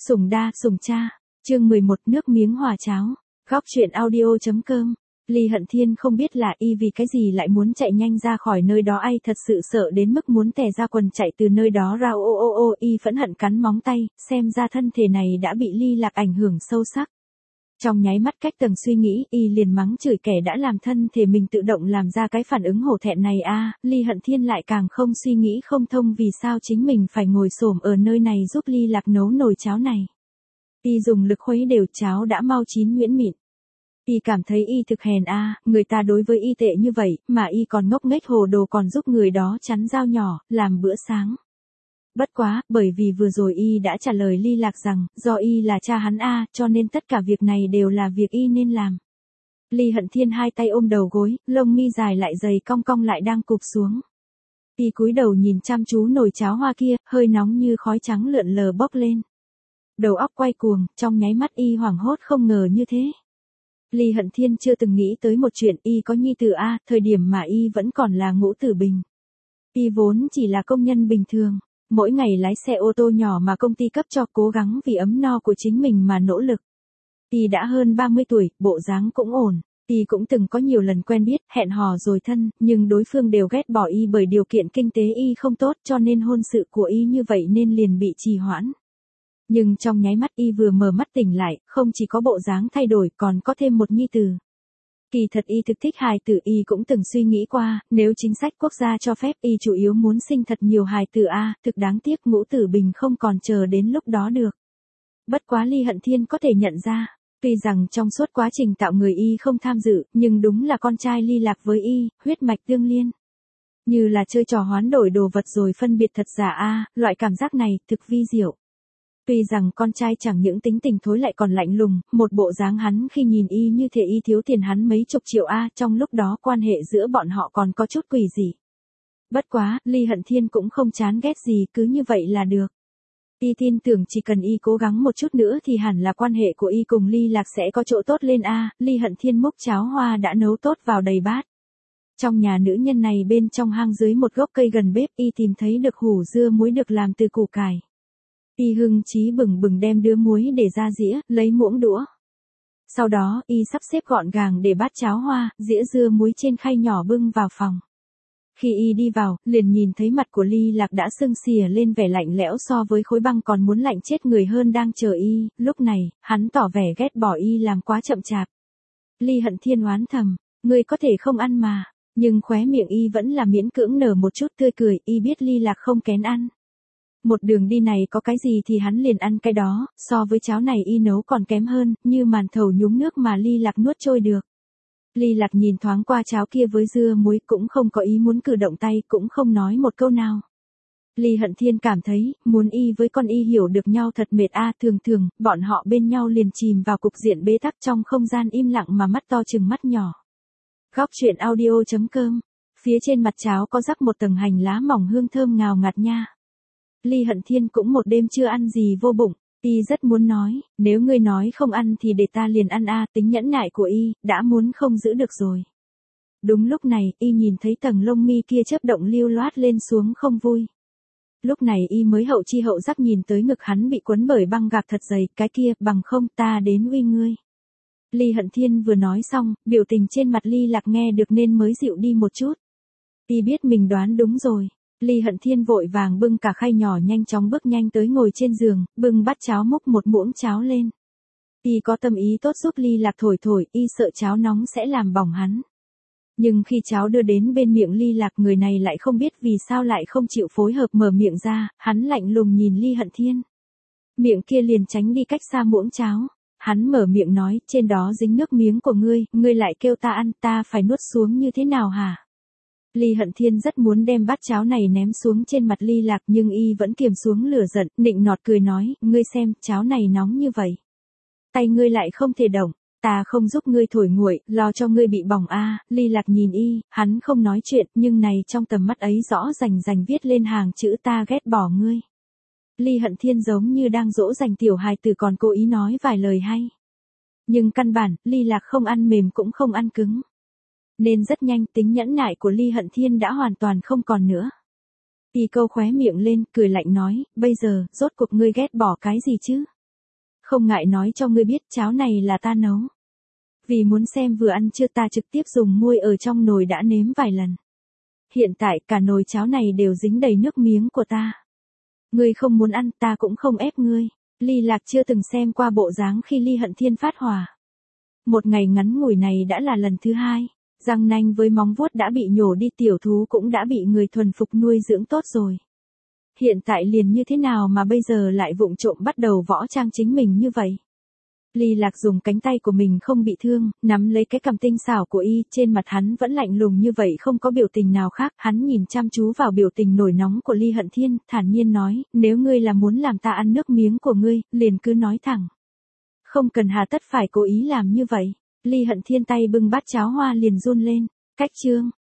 Sủng đa, sủng cha. Chương 11 nước miếng hòa cháo. Góc truyện audio.com. Ly Hận Thiên không biết là y vì cái gì lại muốn chạy nhanh ra khỏi nơi đó, ai thật sự sợ đến mức muốn tè ra quần chạy từ nơi đó ra. Y phẫn hận cắn móng tay, xem ra thân thể này đã bị Ly Lạc ảnh hưởng sâu sắc. Trong nháy mắt cách tầng suy nghĩ, y liền mắng chửi kẻ đã làm thân thể mình tự động làm ra cái phản ứng hổ thẹn này. Ly Hận Thiên lại càng không suy nghĩ không thông vì sao chính mình phải ngồi xổm ở nơi này giúp Ly Lạc nấu nồi cháo này. Y dùng lực khuấy đều, cháo đã mau chín nhuyễn mịn. Y cảm thấy y thực hèn người ta đối với y tệ như vậy, mà y còn ngốc nghếch hồ đồ còn giúp người đó chắn dao nhỏ, làm bữa sáng. Bất quá, bởi vì vừa rồi y đã trả lời Ly Lạc rằng, do y là cha hắn cho nên tất cả việc này đều là việc y nên làm. Ly Hận Thiên hai tay ôm đầu gối, lông mi dài lại dày cong cong lại đang cụp xuống. Y cúi đầu nhìn chăm chú nồi cháo hoa kia, hơi nóng như khói trắng lượn lờ bốc lên. Đầu óc quay cuồng, trong nháy mắt y hoảng hốt không ngờ như thế. Ly Hận Thiên chưa từng nghĩ tới một chuyện y có nhi tử thời điểm mà y vẫn còn là Ngũ Tử Bình. Y vốn chỉ là công nhân bình thường, mỗi ngày lái xe ô tô nhỏ mà công ty cấp cho, cố gắng vì ấm no của chính mình mà nỗ lực. Y đã hơn 30 tuổi, bộ dáng cũng ổn. Y cũng từng có nhiều lần quen biết, hẹn hò rồi thân, nhưng đối phương đều ghét bỏ y bởi điều kiện kinh tế y không tốt, cho nên hôn sự của y như vậy nên liền bị trì hoãn. Nhưng trong nháy mắt y vừa mở mắt tỉnh lại, không chỉ có bộ dáng thay đổi còn có thêm một nhi tử. Kỳ thật y thực thích hài tử, y cũng từng suy nghĩ qua, nếu chính sách quốc gia cho phép y chủ yếu muốn sinh thật nhiều hài tử thực đáng tiếc Ngũ Tử Bình không còn chờ đến lúc đó được. Bất quá Ly Hận Thiên có thể nhận ra, tuy rằng trong suốt quá trình tạo người y không tham dự, nhưng đúng là con trai Ly Lạc với y, huyết mạch tương liên. Như là chơi trò hoán đổi đồ vật rồi phân biệt thật giả loại cảm giác này thực vi diệu. Tuy rằng con trai chẳng những tính tình thối lại còn lạnh lùng, một bộ dáng hắn khi nhìn y như thể y thiếu tiền hắn mấy chục triệu trong lúc đó quan hệ giữa bọn họ còn có chút quỷ dị. Bất quá, Ly Hận Thiên cũng không chán ghét gì, cứ như vậy là được. Y tin tưởng chỉ cần y cố gắng một chút nữa thì hẳn là quan hệ của y cùng Ly Lạc sẽ có chỗ tốt lên Ly Hận Thiên múc cháo hoa đã nấu tốt vào đầy bát. Trong nhà nữ nhân này bên trong hang dưới một gốc cây gần bếp y tìm thấy được hủ dưa muối được làm từ củ cải. Y hưng chí bừng bừng đem đứa muối để ra dĩa, lấy muỗng đũa. Sau đó, y sắp xếp gọn gàng để bát cháo hoa, dĩa dưa muối trên khay nhỏ bưng vào phòng. Khi y đi vào, liền nhìn thấy mặt của Ly Lạc đã sưng xìa lên, vẻ lạnh lẽo so với khối băng còn muốn lạnh chết người hơn đang chờ y. Lúc này, hắn tỏ vẻ ghét bỏ y làm quá chậm chạp. Ly Hận Thiên oán thầm, ngươi có thể không ăn mà. Nhưng khóe miệng y vẫn là miễn cưỡng nở một chút tươi cười, y biết Ly Lạc không kén ăn. Một đường đi này có cái gì thì hắn liền ăn cái đó, so với cháo này y nấu còn kém hơn, như màn thầu nhúng nước mà Ly Lạc nuốt trôi được. Ly Lạc nhìn thoáng qua cháo kia với dưa muối cũng không có ý muốn cử động tay, cũng không nói một câu nào. Ly Hận Thiên cảm thấy, muốn y với con y hiểu được nhau thật mệt thường thường, bọn họ bên nhau liền chìm vào cục diện bế tắc trong không gian im lặng mà mắt to chừng mắt nhỏ. Góc truyện audio.com. Phía trên mặt cháo có rắc một tầng hành lá mỏng hương thơm ngào ngạt nha. Ly Hận Thiên cũng một đêm chưa ăn gì vô bụng, y rất muốn nói, nếu ngươi nói không ăn thì để ta liền ăn tính nhẫn nại của y, đã muốn không giữ được rồi. Đúng lúc này, y nhìn thấy tầng lông mi kia chớp động lưu loát lên xuống không vui. Lúc này y mới hậu chi hậu giác nhìn tới ngực hắn bị quấn bởi băng gạc thật dày, cái kia, bằng không ta đến uy ngươi. Ly Hận Thiên vừa nói xong, biểu tình trên mặt Ly Lạc nghe được nên mới dịu đi một chút. Y biết mình đoán đúng rồi. Ly Hận Thiên vội vàng bưng cả khay nhỏ nhanh chóng bước nhanh tới ngồi trên giường, bưng bát cháo múc một muỗng cháo lên. Y có tâm ý tốt giúp Ly Lạc thổi, y sợ cháo nóng sẽ làm bỏng hắn. Nhưng khi cháo đưa đến bên miệng Ly Lạc, người này lại không biết vì sao lại không chịu phối hợp mở miệng ra, hắn lạnh lùng nhìn Ly Hận Thiên. Miệng kia liền tránh đi cách xa muỗng cháo. Hắn mở miệng nói, trên đó dính nước miếng của ngươi lại kêu ta ăn, ta phải nuốt xuống như thế nào hả? Ly Hận Thiên rất muốn đem bát cháo này ném xuống trên mặt Ly Lạc, nhưng y vẫn kiềm xuống lửa giận, nịnh nọt cười nói, ngươi xem, cháo này nóng như vậy. Tay ngươi lại không thể động, ta không giúp ngươi thổi nguội, lo cho ngươi bị bỏng Ly Lạc nhìn y, hắn không nói chuyện, nhưng này trong tầm mắt ấy rõ rành viết lên hàng chữ ta ghét bỏ ngươi. Ly Hận Thiên giống như đang dỗ dành tiểu hài tử còn cố ý nói vài lời hay. Nhưng căn bản, Ly Lạc không ăn mềm cũng không ăn cứng. Nên rất nhanh tính nhẫn nại của Ly Hận Thiên đã hoàn toàn không còn nữa. Y câu khóe miệng lên, cười lạnh nói, bây giờ, rốt cuộc ngươi ghét bỏ cái gì chứ? Không ngại nói cho ngươi biết cháo này là ta nấu. Vì muốn xem vừa ăn chưa ta trực tiếp dùng muôi ở trong nồi đã nếm vài lần. Hiện tại cả nồi cháo này đều dính đầy nước miếng của ta. Ngươi không muốn ăn ta cũng không ép ngươi. Ly Lạc chưa từng xem qua bộ dáng khi Ly Hận Thiên phát hỏa. Một ngày ngắn ngủi này đã là lần thứ hai. Răng nanh với móng vuốt đã bị nhổ đi, tiểu thú cũng đã bị người thuần phục nuôi dưỡng tốt rồi. Hiện tại liền như thế nào mà bây giờ lại vụng trộm bắt đầu võ trang chính mình như vậy? Ly Lạc dùng cánh tay của mình không bị thương, nắm lấy cái cằm tinh xảo của y, trên mặt hắn vẫn lạnh lùng như vậy, không có biểu tình nào khác, hắn nhìn chăm chú vào biểu tình nổi nóng của Ly Hận Thiên, thản nhiên nói, nếu ngươi là muốn làm ta ăn nước miếng của ngươi, liền cứ nói thẳng. Không cần hà tất phải cố ý làm như vậy. Ly Hận Thiên tay bưng bát cháo hoa liền run lên. Cách chương